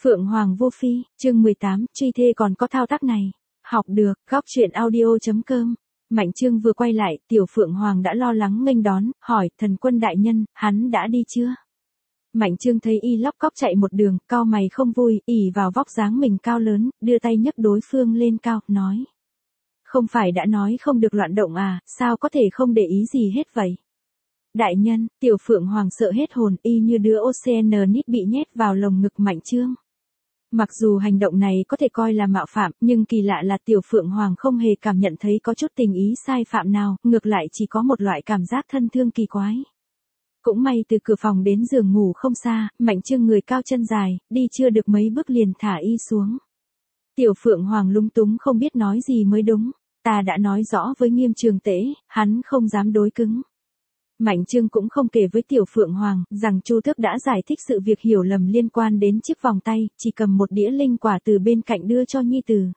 Phượng Hoàng Vô Phi, chương 18, truy thê còn có thao tác này. Học được, góc truyện audio.com. Mạnh Trương vừa quay lại, Tiểu Phượng Hoàng đã lo lắng nghênh đón, hỏi, thần quân đại nhân, hắn đã đi chưa? Mạnh Trương thấy y lóc cóc chạy một đường, cau mày không vui, ỉ vào vóc dáng mình cao lớn, đưa tay nhấc đối phương lên cao, nói. Không phải đã nói không được loạn động à, sao có thể không để ý gì hết vậy? Đại nhân, Tiểu Phượng Hoàng sợ hết hồn, y như đứa Oceanid bị nhét vào lồng ngực Mạnh Trương. Mặc dù hành động này có thể coi là mạo phạm, nhưng kỳ lạ là Tiểu Phượng Hoàng không hề cảm nhận thấy có chút tình ý sai phạm nào, ngược lại chỉ có một loại cảm giác thân thương kỳ quái. Cũng may từ cửa phòng đến giường ngủ không xa, Mạnh Trương người cao chân dài, đi chưa được mấy bước liền thả y xuống. Tiểu Phượng Hoàng lúng túng không biết nói gì mới đúng, ta đã nói rõ với Nghiêm Trường Tễ, hắn không dám đối cứng. Mạnh Trương cũng không kể với Tiểu Phượng Hoàng, rằng Chu Tước đã giải thích sự việc hiểu lầm liên quan đến chiếc vòng tay, chỉ cầm một đĩa linh quả từ bên cạnh đưa cho nhi tử.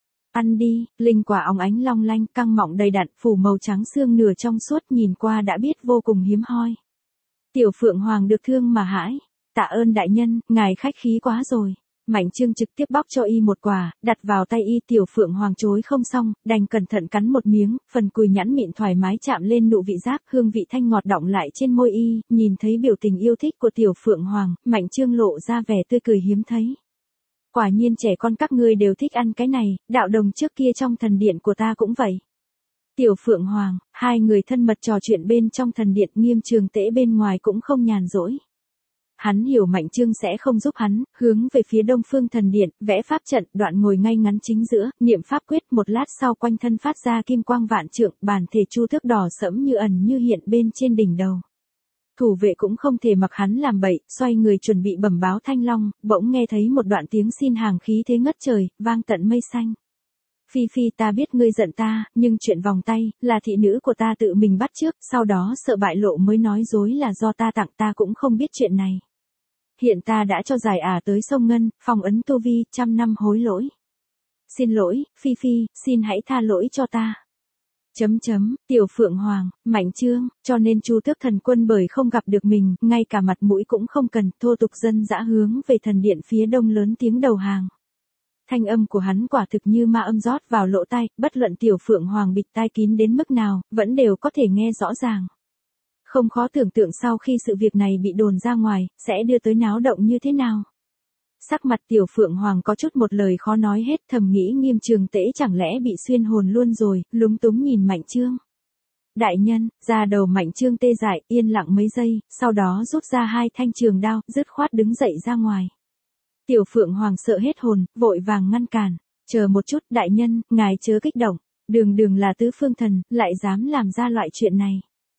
Ăn đi, linh quả óng ánh long lanh, căng mọng đầy đặn, phủ màu trắng xương nửa trong suốt, nhìn qua đã biết vô cùng hiếm hoi. Tiểu Phượng Hoàng được thương mà hãi, tạ ơn đại nhân, ngài khách khí quá rồi. Mạnh Trương trực tiếp bóc cho y một quả, đặt vào tay y. Tiểu Phượng Hoàng chối không xong, đành cẩn thận cắn một miếng, phần cùi nhẵn mịn thoải mái chạm lên nụ vị giác, hương vị thanh ngọt đọng lại trên môi y, nhìn thấy biểu tình yêu thích của Tiểu Phượng Hoàng, Mạnh Trương lộ ra vẻ tươi cười hiếm thấy. Quả nhiên trẻ con các ngươi đều thích ăn cái này, đạo đồng trước kia trong thần điện của ta cũng vậy. Tiểu Phượng Hoàng, hai người thân mật trò chuyện bên trong thần điện, Nghiêm Trường Tễ bên ngoài cũng không nhàn rỗi. Hắn hiểu Mạnh Trương sẽ không giúp hắn, hướng về phía đông phương thần điện, vẽ pháp trận, đoạn ngồi ngay ngắn chính giữa, niệm pháp quyết, một lát sau quanh thân phát ra kim quang vạn trượng, bản thể chu tước đỏ sẫm như ẩn như hiện bên trên đỉnh đầu. Thủ vệ cũng không thể mặc hắn làm bậy, xoay người chuẩn bị bẩm báo Thanh Long, bỗng nghe thấy một đoạn tiếng xin hàng khí thế ngất trời, vang tận mây xanh. Phi Phi, ta biết ngươi giận ta, nhưng chuyện vòng tay, là thị nữ của ta tự mình bắt trước, sau đó sợ bại lộ mới nói dối là do ta tặng, ta cũng không biết chuyện này. Hiện ta đã cho giải tới sông Ngân, phong ấn tu vi, 100 năm hối lỗi. Xin lỗi, Phi Phi, xin hãy tha lỗi cho ta. Tiểu Phượng Hoàng, Mạnh Trương, cho nên Chu Tước thần quân bởi không gặp được mình, ngay cả mặt mũi cũng không cần, thô tục dân dã hướng về thần điện phía đông lớn tiếng đầu hàng. Thanh âm của hắn quả thực như ma âm rót vào lỗ tai, bất luận Tiểu Phượng Hoàng bịt tai kín đến mức nào, vẫn đều có thể nghe rõ ràng. Không khó tưởng tượng sau khi sự việc này bị đồn ra ngoài, sẽ đưa tới náo động như thế nào. Sắc mặt Tiểu Phượng Hoàng có chút một lời khó nói hết, thầm nghĩ Nghiêm Trường Tễ chẳng lẽ bị xuyên hồn luôn rồi, lúng túng nhìn Mạnh Trương. Đại nhân, da đầu Mạnh Trương tê dại, yên lặng mấy giây, sau đó rút ra hai thanh trường đao, dứt khoát đứng dậy ra ngoài. Tiểu Phượng Hoàng sợ hết hồn, vội vàng ngăn cản. Chờ một chút, đại nhân, ngài chớ kích động. Đường là tứ phương thần, lại dám làm ra loại chuyện này.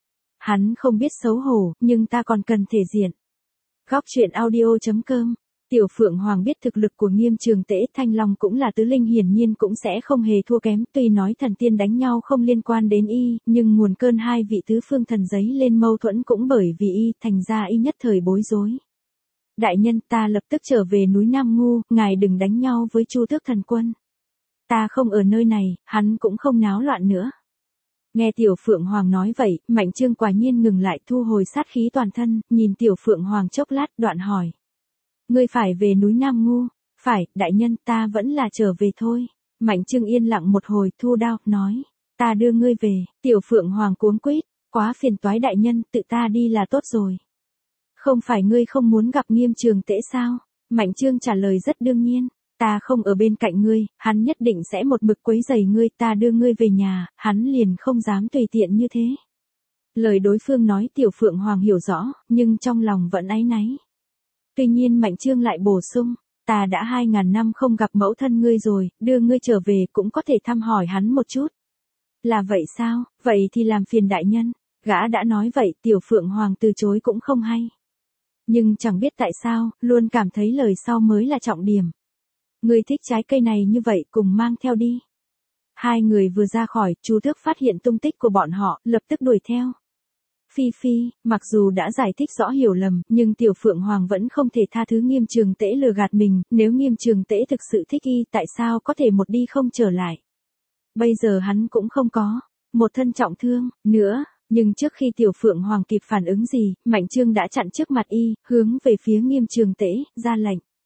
Hắn không biết xấu hổ, nhưng ta còn cần thể diện. Góc truyện audio.com. Tiểu Phượng Hoàng biết thực lực của Nghiêm Trường Tễ, Thanh Long cũng là tứ linh, hiển nhiên cũng sẽ không hề thua kém, tuy nói thần tiên đánh nhau không liên quan đến y, nhưng nguồn cơn hai vị tứ phương thần giấy lên mâu thuẫn cũng bởi vì y, thành ra y nhất thời bối rối. Đại nhân, ta lập tức trở về núi Nam Ngu, ngài đừng đánh nhau với Chu Tước thần quân. Ta không ở nơi này, hắn cũng không náo loạn nữa. Nghe Tiểu Phượng Hoàng nói vậy, Mạnh Trương quả nhiên ngừng lại, thu hồi sát khí toàn thân, nhìn Tiểu Phượng Hoàng chốc lát, đoạn hỏi. Ngươi phải về núi Nam Ngu? Phải, đại nhân, ta vẫn là trở về thôi. Mạnh Trương yên lặng một hồi, thu đao, nói. Ta đưa ngươi về. Tiểu Phượng Hoàng cuống quýt, quá phiền toái đại nhân, tự ta đi là tốt rồi. Không phải ngươi không muốn gặp Nghiêm Trường Tễ sao? Mạnh Trương trả lời rất đương nhiên. Ta không ở bên cạnh ngươi, hắn nhất định sẽ một mực quấy rầy ngươi, ta đưa ngươi về nhà, hắn liền không dám tùy tiện như thế. Lời đối phương nói Tiểu Phượng Hoàng hiểu rõ, nhưng trong lòng vẫn áy náy. Tuy nhiên Mạnh Trương lại bổ sung, ta đã 2000 năm không gặp mẫu thân ngươi rồi, đưa ngươi trở về cũng có thể thăm hỏi hắn một chút. Là vậy sao, vậy thì làm phiền đại nhân. Gã đã nói vậy, Tiểu Phượng Hoàng từ chối cũng không hay. Nhưng chẳng biết tại sao, luôn cảm thấy lời sau mới là trọng điểm. Ngươi thích trái cây này như vậy, cùng mang theo đi. Hai người vừa ra khỏi, Chu Tước phát hiện tung tích của bọn họ, lập tức đuổi theo. Phi Phi, mặc dù đã giải thích rõ hiểu lầm, nhưng Tiểu Phượng Hoàng vẫn không thể tha thứ Nghiêm Trường Tễ lừa gạt mình, nếu Nghiêm Trường Tễ thực sự thích y, tại sao có thể một đi không trở lại. Bây giờ hắn cũng không có một thân trọng thương nữa. Nhưng trước khi Tiểu Phượng Hoàng kịp phản ứng gì, Mạnh Trương đã chặn trước mặt y, hướng về phía Nghiêm Trường Tễ, ra lệnh.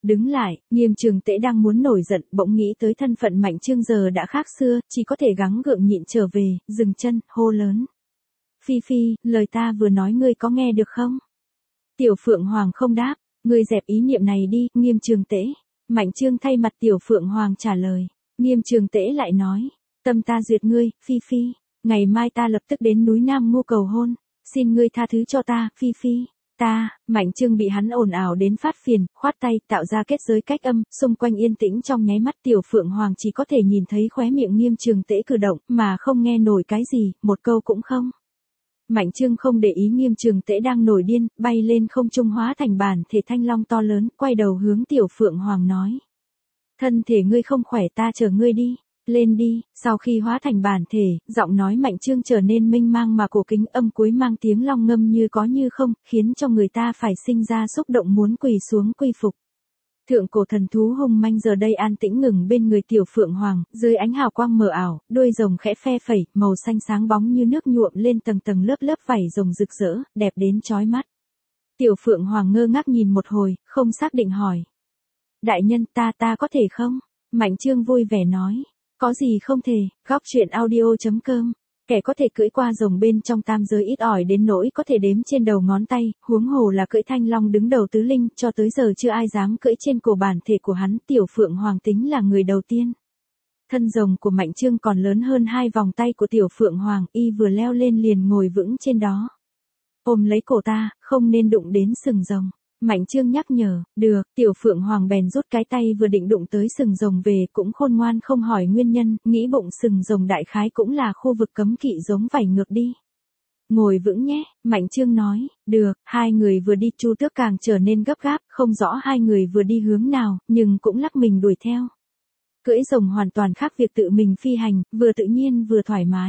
Đứng lại, Nghiêm Trường Tễ đang muốn nổi giận, bỗng nghĩ tới thân phận Mạnh Trương giờ đã khác xưa, chỉ có thể gắng gượng nhịn trở về, dừng chân, hô lớn. Phi Phi, lời ta vừa nói ngươi có nghe được không? Tiểu Phượng Hoàng không đáp, ngươi dẹp ý niệm này đi, Nghiêm Trường Tễ. Mạnh Trương thay mặt Tiểu Phượng Hoàng trả lời. Nghiêm Trường Tễ lại nói, tâm ta duyệt ngươi, Phi Phi, ngày mai ta lập tức đến núi Nam Ngu cầu hôn, xin ngươi tha thứ cho ta, Phi Phi. Ta, Mạnh Trương bị hắn ồn ào đến phát phiền, khoát tay, tạo ra kết giới cách âm, xung quanh yên tĩnh trong nháy mắt. Tiểu Phượng Hoàng chỉ có thể nhìn thấy khóe miệng Nghiêm Trường Tễ cử động, mà không nghe nổi cái gì, một câu cũng không. Mạnh Trương không để ý Nghiêm Trường Tễ đang nổi điên, bay lên không trung hóa thành bản thể thanh long to lớn, quay đầu hướng Tiểu Phượng Hoàng nói. Thân thể ngươi không khỏe, ta chở ngươi đi. Lên đi. Sau khi hóa thành bản thể, giọng nói Mạnh Trương trở nên mênh mang mà cổ kính, âm cuối mang tiếng long ngâm như có như không, khiến cho người ta phải sinh ra xúc động muốn quỳ xuống quy phục. Thượng cổ thần thú hung manh giờ đây an tĩnh ngừng bên người Tiểu Phượng Hoàng, dưới ánh hào quang mờ ảo, đuôi rồng khẽ phe phẩy, màu xanh sáng bóng như nước nhuộm lên tầng tầng lớp lớp vảy rồng rực rỡ, đẹp đến chói mắt. Tiểu Phượng Hoàng ngơ ngác nhìn một hồi, không xác định hỏi. Đại nhân, ta có thể không? Mạnh Trương vui vẻ nói. Có gì không thể, góc truyện audio.com. Kẻ có thể cưỡi qua rồng bên trong tam giới ít ỏi đến nỗi có thể đếm trên đầu ngón tay, huống hồ là cưỡi thanh long đứng đầu tứ linh, cho tới giờ chưa ai dám cưỡi trên cổ bản thể của hắn. Tiểu Phượng Hoàng tính là người đầu tiên. Thân rồng của Mạnh Trương còn lớn hơn 2 vòng tay của Tiểu Phượng Hoàng, y vừa leo lên liền ngồi vững trên đó. Ôm lấy cổ ta, không nên đụng đến sừng rồng. Mạnh Trương nhắc nhở, được. Tiểu Phượng Hoàng bèn rút cái tay vừa định đụng tới sừng rồng về, cũng khôn ngoan không hỏi nguyên nhân, nghĩ bụng sừng rồng đại khái cũng là khu vực cấm kỵ giống vảy ngược đi. Ngồi vững nhé, Mạnh Trương nói. Được. Hai người vừa đi, Chu Tước càng trở nên gấp gáp, không rõ hai người vừa đi hướng nào, nhưng cũng lắc mình đuổi theo. Cưỡi rồng hoàn toàn khác việc tự mình phi hành, vừa tự nhiên vừa thoải mái.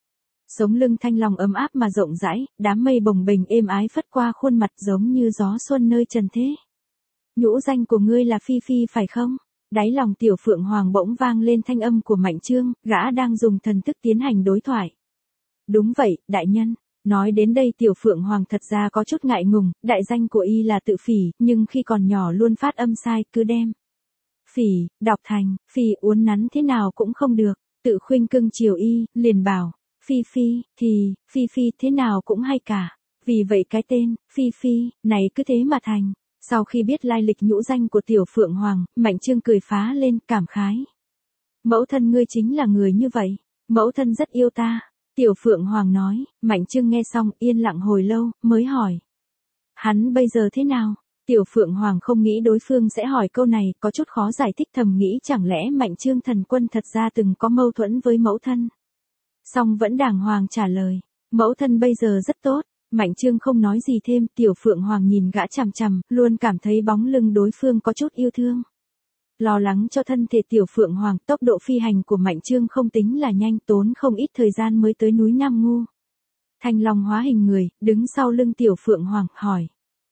Sống lưng thanh long ấm áp mà rộng rãi, đám mây bồng bềnh êm ái phất qua khuôn mặt giống như gió xuân nơi trần thế. Nhũ danh của ngươi là Phi Phi phải không? Đáy lòng Tiểu Phượng Hoàng bỗng vang lên thanh âm của Mạnh Trương, gã đang dùng thần thức tiến hành đối thoại. Đúng vậy, đại nhân. Nói đến đây Tiểu Phượng Hoàng thật ra có chút ngại ngùng, đại danh của y là Tự Phỉ, nhưng khi còn nhỏ luôn phát âm sai, cứ đem Phỉ, đọc thành, Phỉ uốn nắn thế nào cũng không được. Tự khuynh cưng chiều y, liền bảo. Phi Phi, thì, Phi Phi thế nào cũng hay cả. Vì vậy cái tên, Phi Phi, này cứ thế mà thành. Sau khi biết lai lịch nhũ danh của Tiểu Phượng Hoàng, Mạnh Trương cười phá lên, cảm khái. Mẫu thân ngươi chính là người như vậy. Mẫu thân rất yêu ta. Tiểu Phượng Hoàng nói. Mạnh Trương nghe xong, yên lặng hồi lâu, mới hỏi. Hắn bây giờ thế nào? Tiểu Phượng Hoàng không nghĩ đối phương sẽ hỏi câu này, có chút khó giải thích, thầm nghĩ chẳng lẽ Mạnh Trương thần quân thật ra từng có mâu thuẫn với mẫu thân. Song vẫn đàng hoàng trả lời, mẫu thân bây giờ rất tốt. Mạnh Trương không nói gì thêm, Tiểu Phượng Hoàng nhìn gã chằm chằm, luôn cảm thấy bóng lưng đối phương có chút yêu thương. Lo lắng cho thân thể Tiểu Phượng Hoàng, tốc độ phi hành của Mạnh Trương không tính là nhanh, tốn không ít thời gian mới tới núi Nam Ngu. Thanh long hóa hình người, đứng sau lưng Tiểu Phượng Hoàng, hỏi.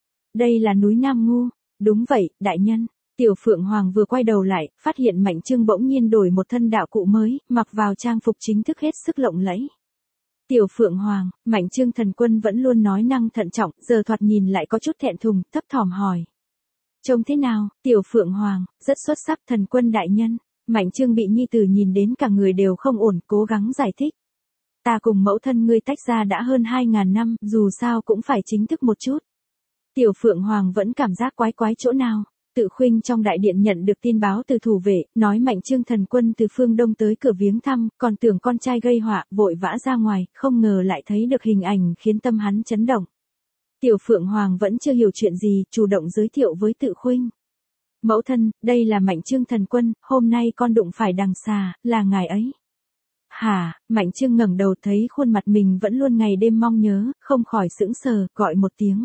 Đây là núi Nam Ngu. Đúng vậy, đại nhân. Tiểu Phượng Hoàng vừa quay đầu lại, phát hiện Mạnh Trương bỗng nhiên đổi một thân đạo cụ mới, mặc vào trang phục chính thức hết sức lộng lẫy. Tiểu Phượng Hoàng, Mạnh Trương thần quân vẫn luôn nói năng thận trọng, giờ thoạt nhìn lại có chút thẹn thùng, thấp thỏm hỏi. Trông thế nào? Tiểu Phượng Hoàng, rất xuất sắc thần quân đại nhân. Mạnh Trương bị nhi tử nhìn đến cả người đều không ổn, cố gắng giải thích. Ta cùng mẫu thân ngươi tách ra đã hơn 2.000 năm, dù sao cũng phải chính thức một chút. Tiểu Phượng Hoàng vẫn cảm giác quái quái chỗ nào. Tự khuynh trong đại điện nhận được tin báo từ thủ vệ, nói Mạnh Trương thần quân từ phương đông tới cửa viếng thăm, còn tưởng con trai gây họa, vội vã ra ngoài, không ngờ lại thấy được hình ảnh khiến tâm hắn chấn động. Tiểu Phượng Hoàng vẫn chưa hiểu chuyện gì, chủ động giới thiệu với Tự khuynh. Mẫu thân, đây là Mạnh Trương thần quân, hôm nay con đụng phải đằng xà, là ngài ấy. Hả? Mạnh Trương ngẩng đầu thấy khuôn mặt mình vẫn luôn ngày đêm mong nhớ, không khỏi sững sờ, gọi một tiếng.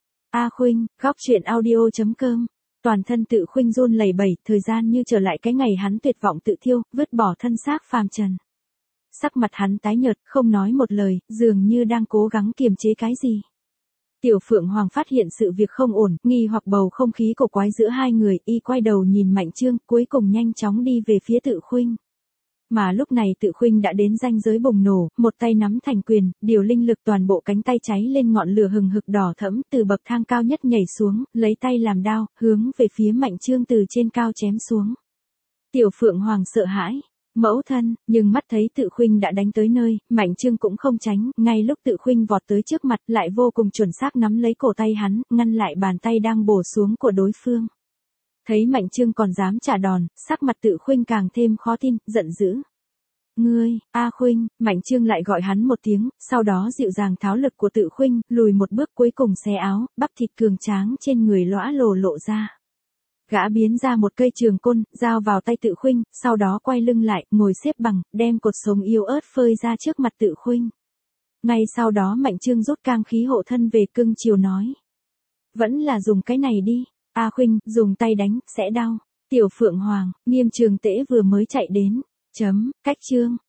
A Khuynh, góc truyện audio.com. Toàn thân Tự khuynh run lẩy bẩy, thời gian như trở lại cái ngày hắn tuyệt vọng tự thiêu, vứt bỏ thân xác phàm trần. Sắc mặt hắn tái nhợt, không nói một lời, dường như đang cố gắng kiềm chế cái gì. Tiểu Phượng Hoàng phát hiện sự việc không ổn, nghi hoặc bầu không khí cổ quái giữa hai người, y quay đầu nhìn Mạnh Trương, cuối cùng nhanh chóng đi về phía Tự khuynh. Mà lúc này Tự Khuynh đã đến ranh giới bùng nổ, một tay nắm thành quyền, điều linh lực toàn bộ cánh tay cháy lên ngọn lửa hừng hực đỏ thẫm, từ bậc thang cao nhất nhảy xuống, lấy tay làm đao, hướng về phía Mạnh Trương từ trên cao chém xuống. Tiểu Phượng Hoàng sợ hãi, mẫu thân, nhưng mắt thấy Tự Khuynh đã đánh tới nơi, Mạnh Trương cũng không tránh, ngay lúc Tự Khuynh vọt tới trước mặt lại vô cùng chuẩn xác nắm lấy cổ tay hắn, ngăn lại bàn tay đang bổ xuống của đối phương. Thấy Mạnh Trương còn dám trả đòn, sắc mặt Tự Khuynh càng thêm khó tin, giận dữ. Ngươi, A Khuynh, Mạnh Trương lại gọi hắn một tiếng, sau đó dịu dàng tháo lực của Tự Khuynh, lùi một bước cuối cùng xé áo, bắp thịt cường tráng trên người lõa lộ ra. Gã biến ra một cây trường côn, giao vào tay Tự Khuynh, sau đó quay lưng lại, ngồi xếp bằng, đem cột sống yếu ớt phơi ra trước mặt Tự Khuynh. Ngay sau đó Mạnh Trương rút cang khí hộ thân về cưng chiều nói. Vẫn là dùng cái này đi, A Khuynh, dùng tay đánh, sẽ đau. Tiểu Phượng Hoàng, Nghiêm Trường Tễ vừa mới chạy đến. Cách chương.